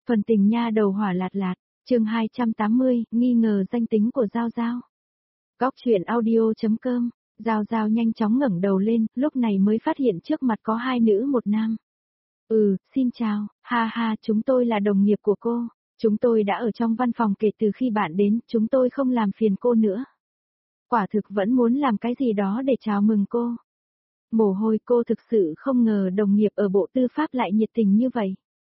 Phần tình nha đầu hỏa lạt lạt, chương 280, nghi ngờ danh tính của Giao Giao. Góc truyện audio.com, Giao Giao nhanh chóng ngẩng đầu lên, lúc này mới phát hiện trước mặt có hai nữ một nam. Xin chào, ha ha, chúng tôi là đồng nghiệp của cô. Chúng tôi đã ở trong văn phòng kể từ khi bạn đến, chúng tôi không làm phiền cô nữa. Quả thực vẫn muốn làm cái gì đó để chào mừng cô. Mồ hôi, cô thực sự không ngờ đồng nghiệp ở Bộ Tư pháp lại nhiệt tình như vậy.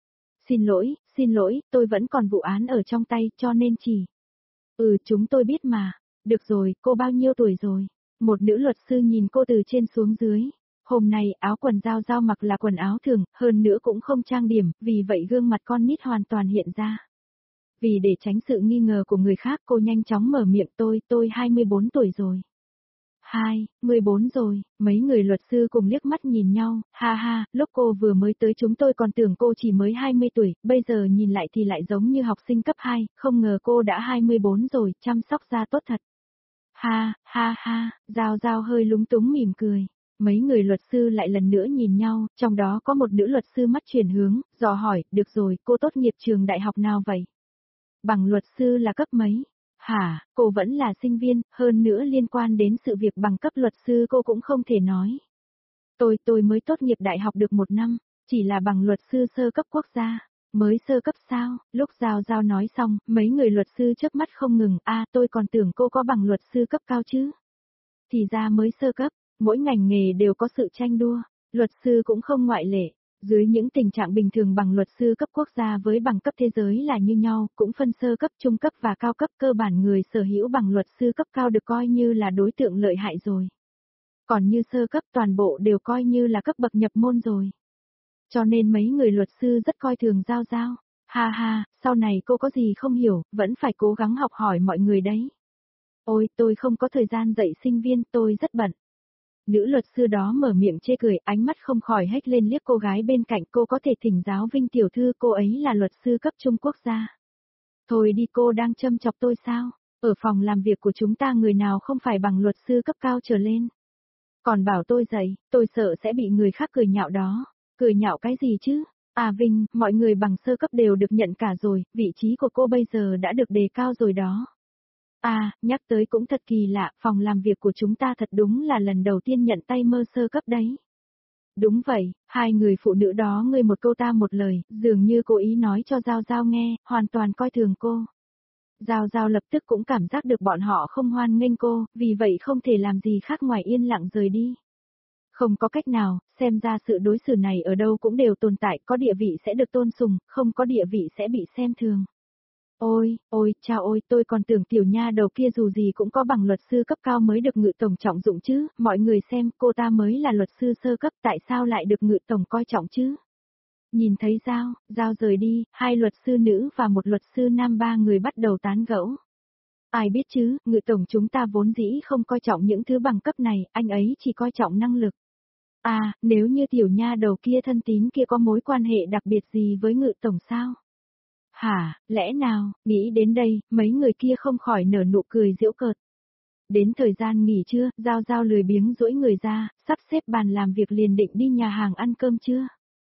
Xin lỗi, tôi vẫn còn vụ án ở trong tay cho nên chỉ. Chúng tôi biết mà. Được rồi, cô bao nhiêu tuổi rồi? Một nữ luật sư nhìn cô từ trên xuống dưới. Hôm nay áo quần Giao Giao mặc là quần áo thường, hơn nữa cũng không trang điểm, vì vậy gương mặt con nít hoàn toàn hiện ra. Vì để tránh sự nghi ngờ của người khác cô nhanh chóng mở miệng tôi 24 tuổi rồi. 14 rồi, mấy người luật sư cùng liếc mắt nhìn nhau, ha ha, lúc cô vừa mới tới chúng tôi còn tưởng cô chỉ mới 20 tuổi, bây giờ nhìn lại thì lại giống như học sinh cấp 2, không ngờ cô đã 24 rồi, chăm sóc da tốt thật. Ha, Giao Giao hơi lúng túng mỉm cười. Mấy người luật sư lại lần nữa nhìn nhau, trong đó có một nữ luật sư mắt chuyển hướng, dò hỏi, được rồi, cô tốt nghiệp trường đại học nào vậy? Bằng luật sư là cấp mấy? Hả, cô vẫn là sinh viên, hơn nữa liên quan đến sự việc bằng cấp luật sư cô cũng không thể nói. Tôi mới tốt nghiệp đại học được 1 năm, chỉ là bằng luật sư sơ cấp quốc gia. Mới sơ cấp sao? Lúc Giao Giao nói xong, mấy người luật sư chớp mắt không ngừng, tôi còn tưởng cô có bằng luật sư cấp cao chứ. Thì ra mới sơ cấp, mỗi ngành nghề đều có sự tranh đua, luật sư cũng không ngoại lệ. Dưới những tình trạng bình thường bằng luật sư cấp quốc gia với bằng cấp thế giới là như nhau, cũng phân sơ cấp, trung cấp và cao cấp, cơ bản người sở hữu bằng luật sư cấp cao được coi như là đối tượng lợi hại rồi. Còn như sơ cấp toàn bộ đều coi như là cấp bậc nhập môn rồi. Cho nên mấy người luật sư rất coi thường Giao Giao. Ha ha, sau này cô có gì không hiểu, vẫn phải cố gắng học hỏi mọi người đấy. Ôi, tôi không có thời gian dạy sinh viên, tôi rất bận. Nữ luật sư đó mở miệng chê cười, ánh mắt không khỏi hếch lên liếc cô gái bên cạnh, cô có thể thỉnh giáo Vinh tiểu thư, cô ấy là luật sư cấp Trung Quốc gia. Thôi đi, cô đang châm chọc tôi sao? Ở phòng làm việc của chúng ta người nào không phải bằng luật sư cấp cao trở lên. Còn bảo tôi dạy, tôi sợ sẽ bị người khác cười nhạo đó. Cười nhạo cái gì chứ? Vinh, mọi người bằng sơ cấp đều được nhận cả rồi, vị trí của cô bây giờ đã được đề cao rồi đó. Nhắc tới cũng thật kỳ lạ, phòng làm việc của chúng ta thật đúng là lần đầu tiên nhận tay mơ sơ cấp đấy. Đúng vậy, hai người phụ nữ đó ngươi một câu ta một lời, dường như cố ý nói cho Giao Giao nghe, hoàn toàn coi thường cô. Giao Giao lập tức cũng cảm giác được bọn họ không hoan nghênh cô, vì vậy không thể làm gì khác ngoài yên lặng rời đi. Không có cách nào, xem ra sự đối xử này ở đâu cũng đều tồn tại, có địa vị sẽ được tôn sùng, không có địa vị sẽ bị xem thường. Ôi, tôi còn tưởng tiểu nha đầu kia dù gì cũng có bằng luật sư cấp cao mới được Ngự tổng trọng dụng chứ, mọi người xem, cô ta mới là luật sư sơ cấp, tại sao lại được Ngự tổng coi trọng chứ? Nhìn thấy Giao rời đi, hai luật sư nữ và một luật sư nam, ba người bắt đầu tán gẫu. Ai biết chứ, Ngự tổng chúng ta vốn dĩ không coi trọng những thứ bằng cấp này, anh ấy chỉ coi trọng năng lực. Nếu như tiểu nha đầu kia thân tín kia có mối quan hệ đặc biệt gì với Ngự tổng sao? Hả, lẽ nào, nghĩ đến đây, mấy người kia không khỏi nở nụ cười giễu cợt. Đến thời gian nghỉ trưa, Giao Giao lười biếng duỗi người ra, sắp xếp bàn làm việc liền định đi nhà hàng ăn cơm trưa.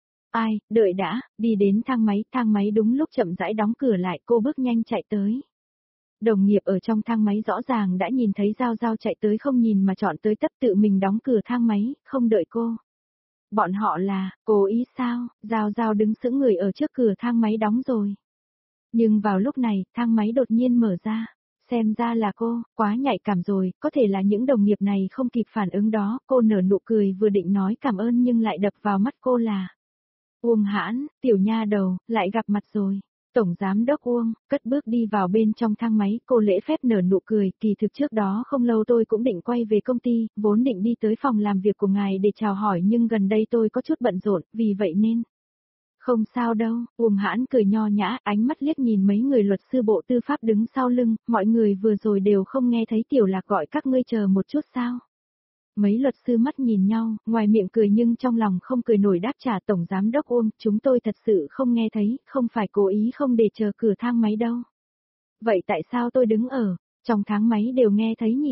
Đợi đã, đi đến thang máy đúng lúc chậm rãi đóng cửa lại, cô bước nhanh chạy tới. Đồng nghiệp ở trong thang máy rõ ràng đã nhìn thấy Giao Giao chạy tới không nhìn mà chọn tới tấp tự mình đóng cửa thang máy, không đợi cô. Bọn họ là, cố ý sao, Giao Giao đứng sững người ở trước cửa thang máy đóng rồi. Nhưng vào lúc này, thang máy đột nhiên mở ra. Xem ra là cô, quá nhạy cảm rồi, có thể là những đồng nghiệp này không kịp phản ứng đó, cô nở nụ cười vừa định nói cảm ơn nhưng lại đập vào mắt cô là Uông Hãn, tiểu nha đầu, lại gặp mặt rồi. Tổng giám đốc Uông, cất bước đi vào bên trong thang máy, cô lễ phép nở nụ cười, kỳ thực trước đó không lâu tôi cũng định quay về công ty, vốn định đi tới phòng làm việc của ngài để chào hỏi nhưng gần đây tôi có chút bận rộn, vì vậy nên. Không sao đâu, Uông Hãn cười nho nhã, ánh mắt liếc nhìn mấy người luật sư Bộ Tư pháp đứng sau lưng, mọi người vừa rồi đều không nghe thấy Tiểu Lạc gọi các ngươi chờ một chút sao. Mấy luật sư mắt nhìn nhau, ngoài miệng cười nhưng trong lòng không cười nổi đáp trả Tổng Giám đốc Uông, chúng tôi thật sự không nghe thấy, không phải cố ý không để chờ cửa thang máy đâu. Vậy tại sao tôi đứng ở, trong thang máy đều nghe thấy nhỉ?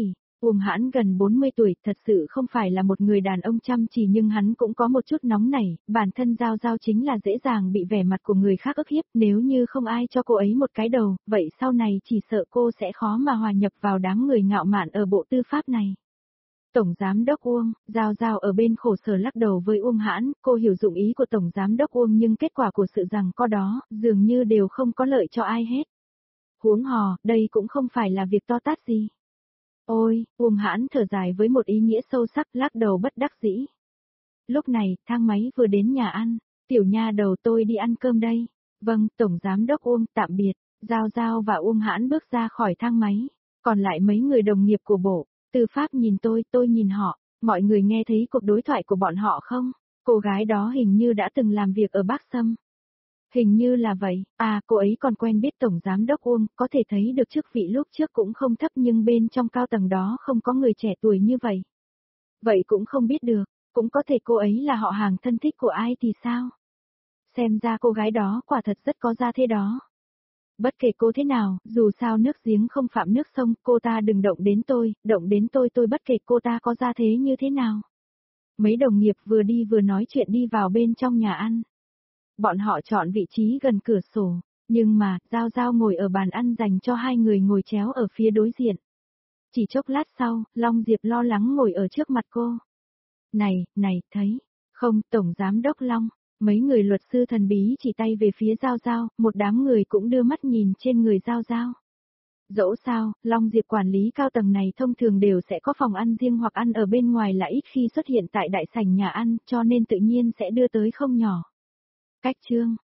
Uông Hãn gần 40 tuổi, thật sự không phải là một người đàn ông chăm chỉ nhưng hắn cũng có một chút nóng nảy, bản thân Giao Giao chính là dễ dàng bị vẻ mặt của người khác ức hiếp, nếu như không ai cho cô ấy một cái đầu, vậy sau này chỉ sợ cô sẽ khó mà hòa nhập vào đám người ngạo mạn ở bộ tư pháp này. Tổng Giám đốc Uông, Giao Giao ở bên khổ sở lắc đầu với Uông Hãn, cô hiểu dụng ý của Tổng Giám đốc Uông nhưng kết quả của sự rằng co đó, dường như đều không có lợi cho ai hết. Huống hò, đây cũng không phải là việc to tát gì. Ôi, Uông Hãn thở dài với một ý nghĩa sâu sắc, lắc đầu bất đắc dĩ. Lúc này, thang máy vừa đến nhà ăn, tiểu nha đầu tôi đi ăn cơm đây. Vâng, Tổng Giám đốc Uông, tạm biệt. Giao Giao và Uông Hãn bước ra khỏi thang máy, còn lại mấy người đồng nghiệp của bộ tư pháp nhìn tôi nhìn họ, mọi người nghe thấy cuộc đối thoại của bọn họ không? Cô gái đó hình như đã từng làm việc ở Bắc Sâm. Hình như là vậy, cô ấy còn quen biết Tổng Giám đốc Uông, có thể thấy được chức vị lúc trước cũng không thấp nhưng bên trong cao tầng đó không có người trẻ tuổi như vậy. Vậy cũng không biết được, cũng có thể cô ấy là họ hàng thân thích của ai thì sao? Xem ra cô gái đó quả thật rất có gia thế đó. Bất kể cô thế nào, dù sao nước giếng không phạm nước sông, cô ta đừng động đến tôi bất kể cô ta có gia thế như thế nào. Mấy đồng nghiệp vừa đi vừa nói chuyện đi vào bên trong nhà ăn. Bọn họ chọn vị trí gần cửa sổ, nhưng mà, Giao Giao ngồi ở bàn ăn dành cho hai người ngồi chéo ở phía đối diện. Chỉ chốc lát sau, Long Diệp lo lắng ngồi ở trước mặt cô. Này, thấy, không, Tổng Giám đốc Long, mấy người luật sư thần bí chỉ tay về phía Giao Giao, một đám người cũng đưa mắt nhìn trên người Giao Giao. Dẫu sao, Long Diệp quản lý cao tầng này thông thường đều sẽ có phòng ăn riêng hoặc ăn ở bên ngoài là ít khi xuất hiện tại đại sảnh nhà ăn, cho nên tự nhiên sẽ đưa tới không nhỏ. Cách chương